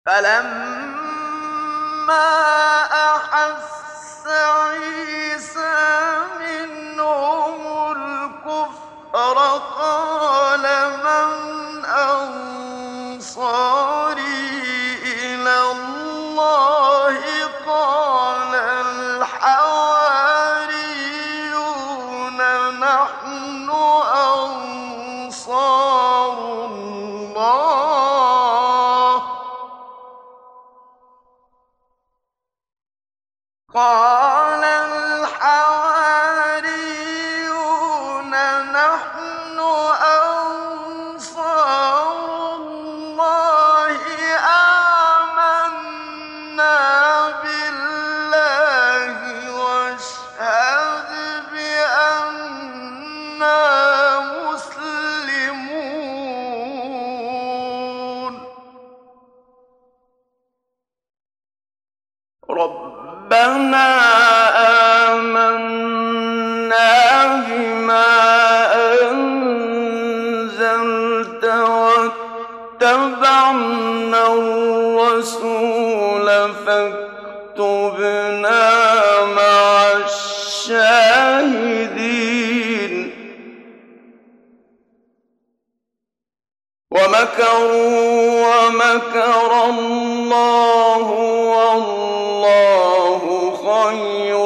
فلما أحس عيسى منهم الكفر قال من أنصاري إلى الله قال الحواريون نحن أنصار الله قال الحواريون نحن أنصار الله آمنا بالله واشهد بأننا مسلمون ربنا آمنا بما أنزلت واتبعنا الرسول فاكتبنا مع الشاهدين ومكروا ومكر الله والله خير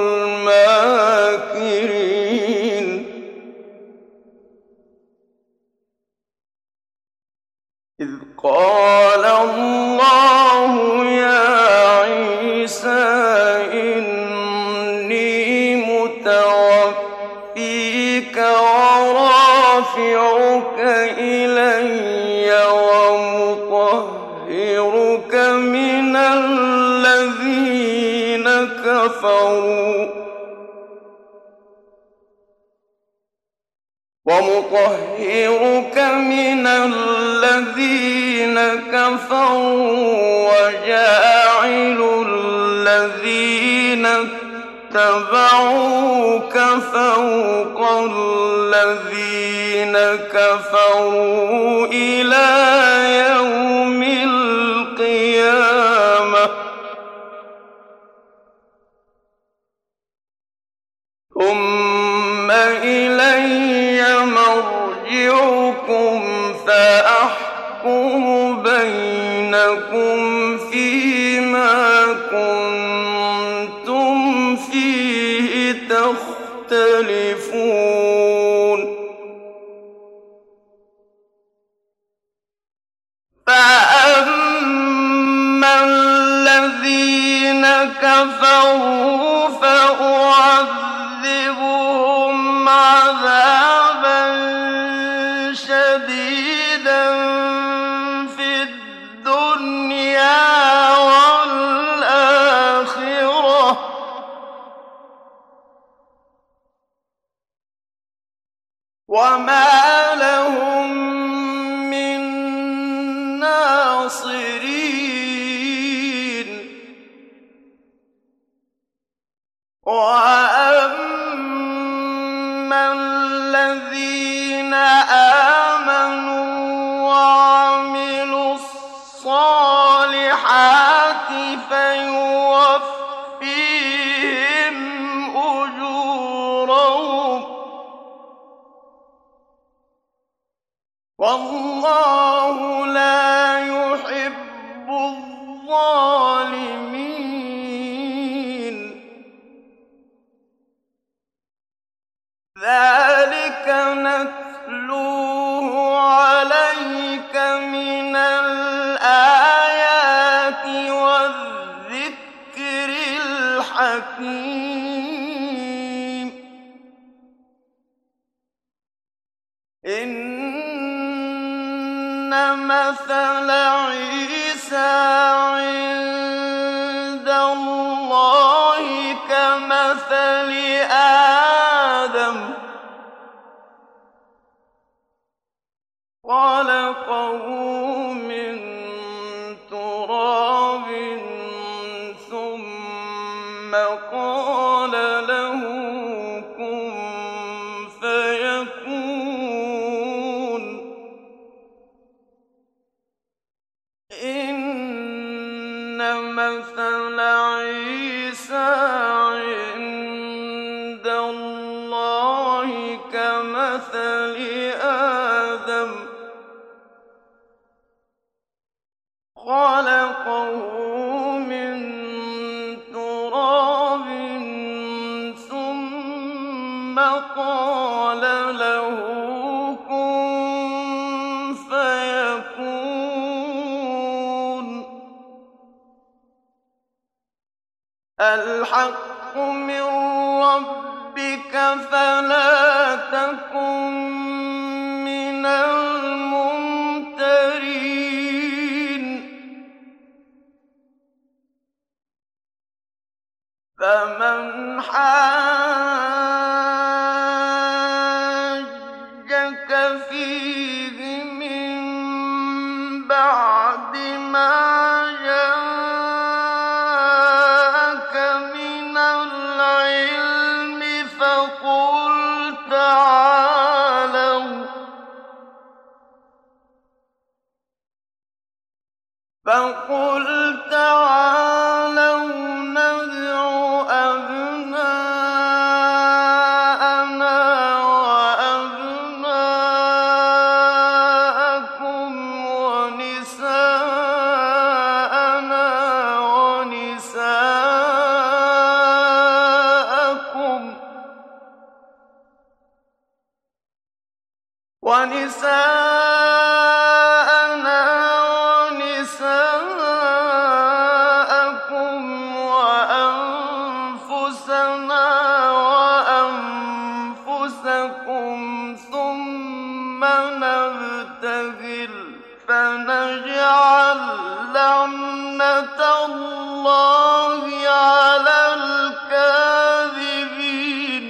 الماكرين إذ قال الله يا عيسى إني متوفيك ورافعك إلي ومطهرك من الذين كفروا وجاعل الذين اتبعوك فوق الذين كفروا إلى يوم القيامة ثم إلي مرجعكم فأحكم بينكم فيما كنتم فيه تختلفون فأما الذين كفروا فأعذبهم عذابا شديدا في الدنيا والآخرة وما لهم من ناصرين وأما الذين آمنوا وعملوا الصالحات فيوفيهم أجورهم والله لا يحب الظالمين ذلك نتلوه عليك من الآيات والذكر الحكيم إن مثل عيسى عند الله كمثل آدم خلقه من تراب ثم قال له كن فيكون إن مثل عيسى عند الله كمثل آدم خلقه من تراب ثم قال له كن فيكون. الحق من ربك فلا تكن من الممترين. فمن حاجك فيه من بعد ما جاءك من العلم فقل تعالوا ندع أبناءنا وأبناءكم ونساءنا ونساءكم وأنفسنا وأنفسكم ثم نبتهل فنجعل لعنة الله على الكاذبين.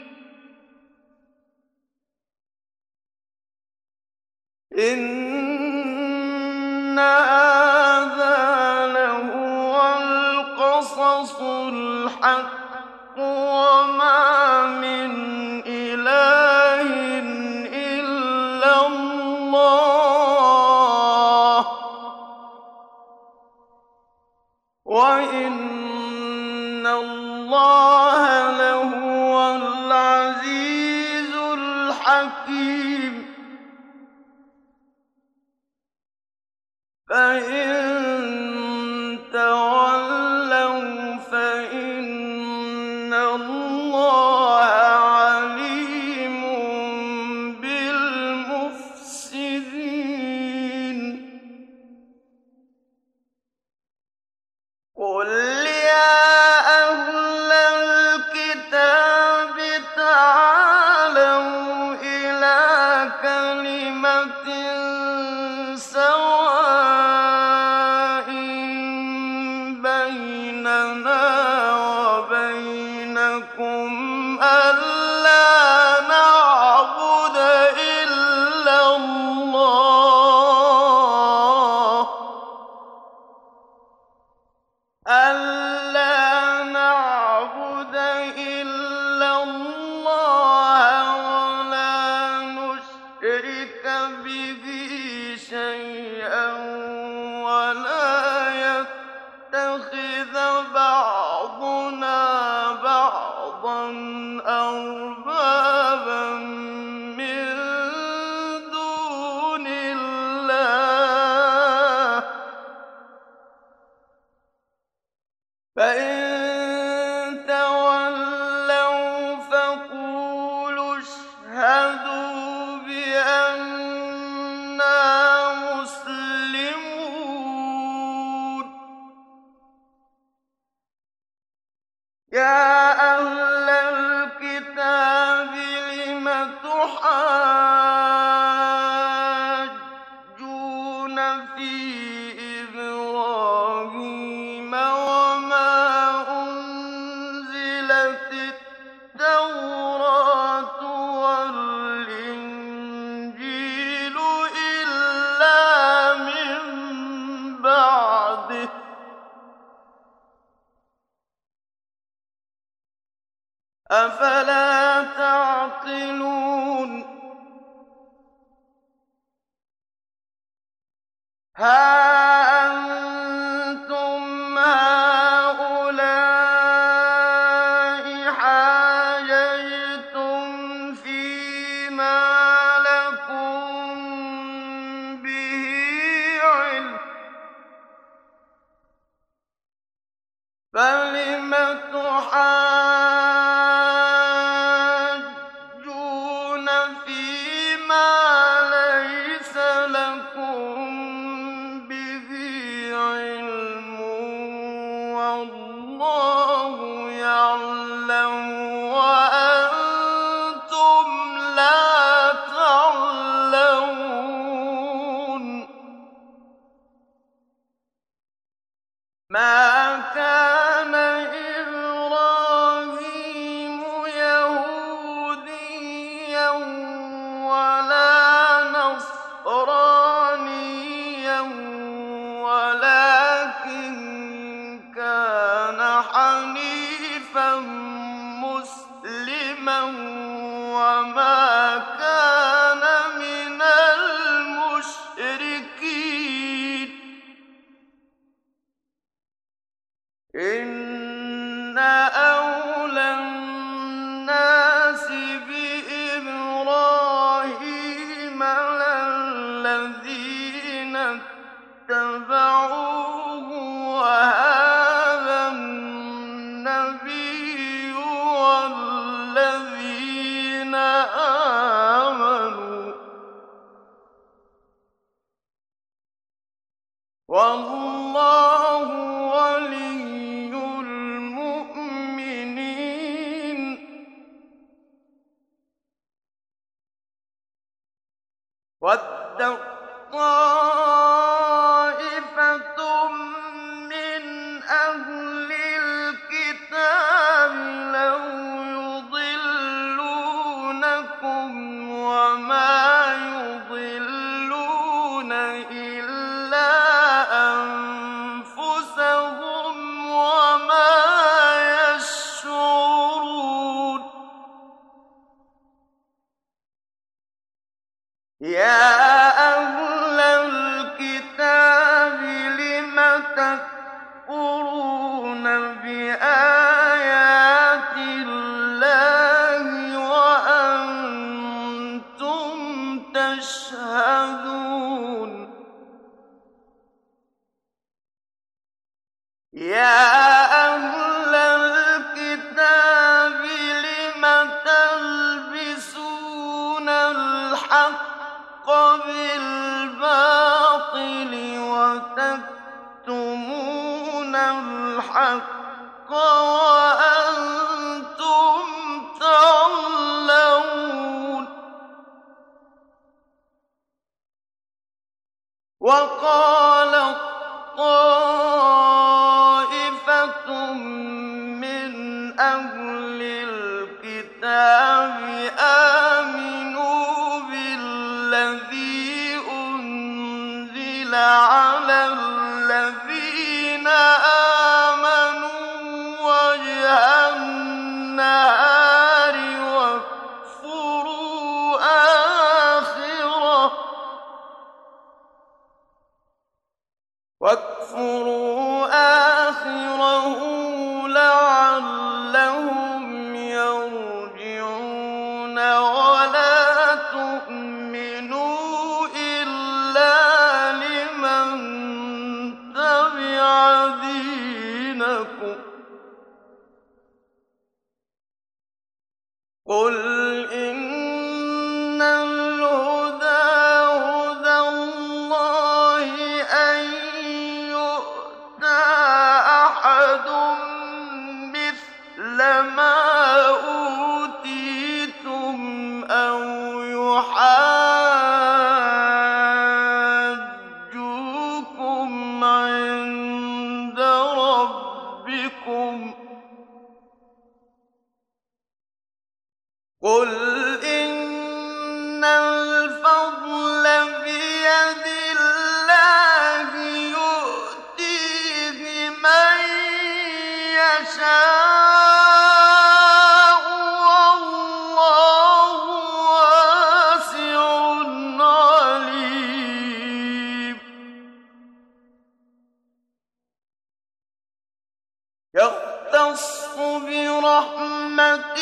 إن هذا لهو القصص الحق وما من إله إلا الله وإن الله لهو العزيز الحكيم. فإن تولوا فإن الله عليم بالمفسدين. قل يا أهل الكتاب تعالوا إلى كلمة سواء بيننا وبينكم ألا نعبد إلا الله ولا نشرك به شيئا ولا يتخذ بعضنا بعضا أربابا من دون الله. فإن تولوا فقولوا اشهدوا بأننا مسلمون. يا أهل الكتاب لم تحاجون في إبراهيم وما أنزلت التوراة والإنجيل إلا من بعده أفلا تعقلون. ها أنتم فَلِمَ تُحَاجُّونَ فِيمَا لَيْسَ لَكُم بِهِ عِلْمٌ وَاللَّهُ يَعْلَمُ وَأَنتُمْ لَا تَعْلَمُونَ مَا كَانَ إِبْرَاهِيمُ يَهُودِيًّا وَلَا نَصْرَانِيًّا وَلَٰكِن كَانَ حَنِيفًا مُّسْلِمًا وَمَا كَانَ مِنَ الْمُشْرِكِينَ إِنَّ أَوْلَى النَّاسِ بِإِبْرَاهِيمَ لَلَّذِينَ اتَّبَعُوهُ وَهَٰذَا النَّبِيُّ وَالَّذِينَ آمَنُوا ۗ وَاللَّهُ وَلِيُّ الْمُؤْمِنِينَ وَدَّت طَّائِفَةٌ مِّنْ أَهْلِ الْكِتَابِ لَوْ يُضِلُّونَكُمْ وَمَا يُضِلُّونَ إِلَّا أَنفُسَهُمْ وَمَا يَشْعُرُونَ يَا أَهْلَ الْكِتَابِ لِمَ تَكْفُرُونَ بِآيَاتِ اللَّهِ وَأَنتُمْ تَشْهَدُونَ يَا أَهْلَ الْكِتَابِ لِمَ تَلْبِسُونَ الْحَقَّ بِالْبَاطِلِ وَتَكْتُمُونَ الْحَقَّ وَأَنتُمْ تَعْلَمُونَ وَقَالَت طَّائِفَةٌ مِّنْ أَهْلِ الْكِتَابِ آمِنُوا بِالَّذِي أُنزِلَ عَلَى الَّذِينَ آمَنُوا وَجْهَ النَّهَارِ وَاكْفُرُوا آخِرَهُ لَعَلَّهُمْ يَرْجِعُونَ وَلَا تُؤْمِنُوا إِلَّا لِمَن تَبِعَ دِينَكُمْ قُلْ إِنَّ الْهُدَىٰ هُدَى اللَّهِ أَن يُؤْتَىٰ أَحَدٌ مِّثْلَ مَا أُوتِيتُمْ أَوْ يُحَاجُّوكُمْ عِندَ رَبِّكُمْ ۗ قُلْ إِنَّ الْفَضْلَ بِيَدِ اللَّهِ يُؤْتِيهِ مَن يَشَاءُ وَاللَّهُ وَاسِعٌ عَلِيمٌ يَخْتَصُّ بِرَحْمَتِهِ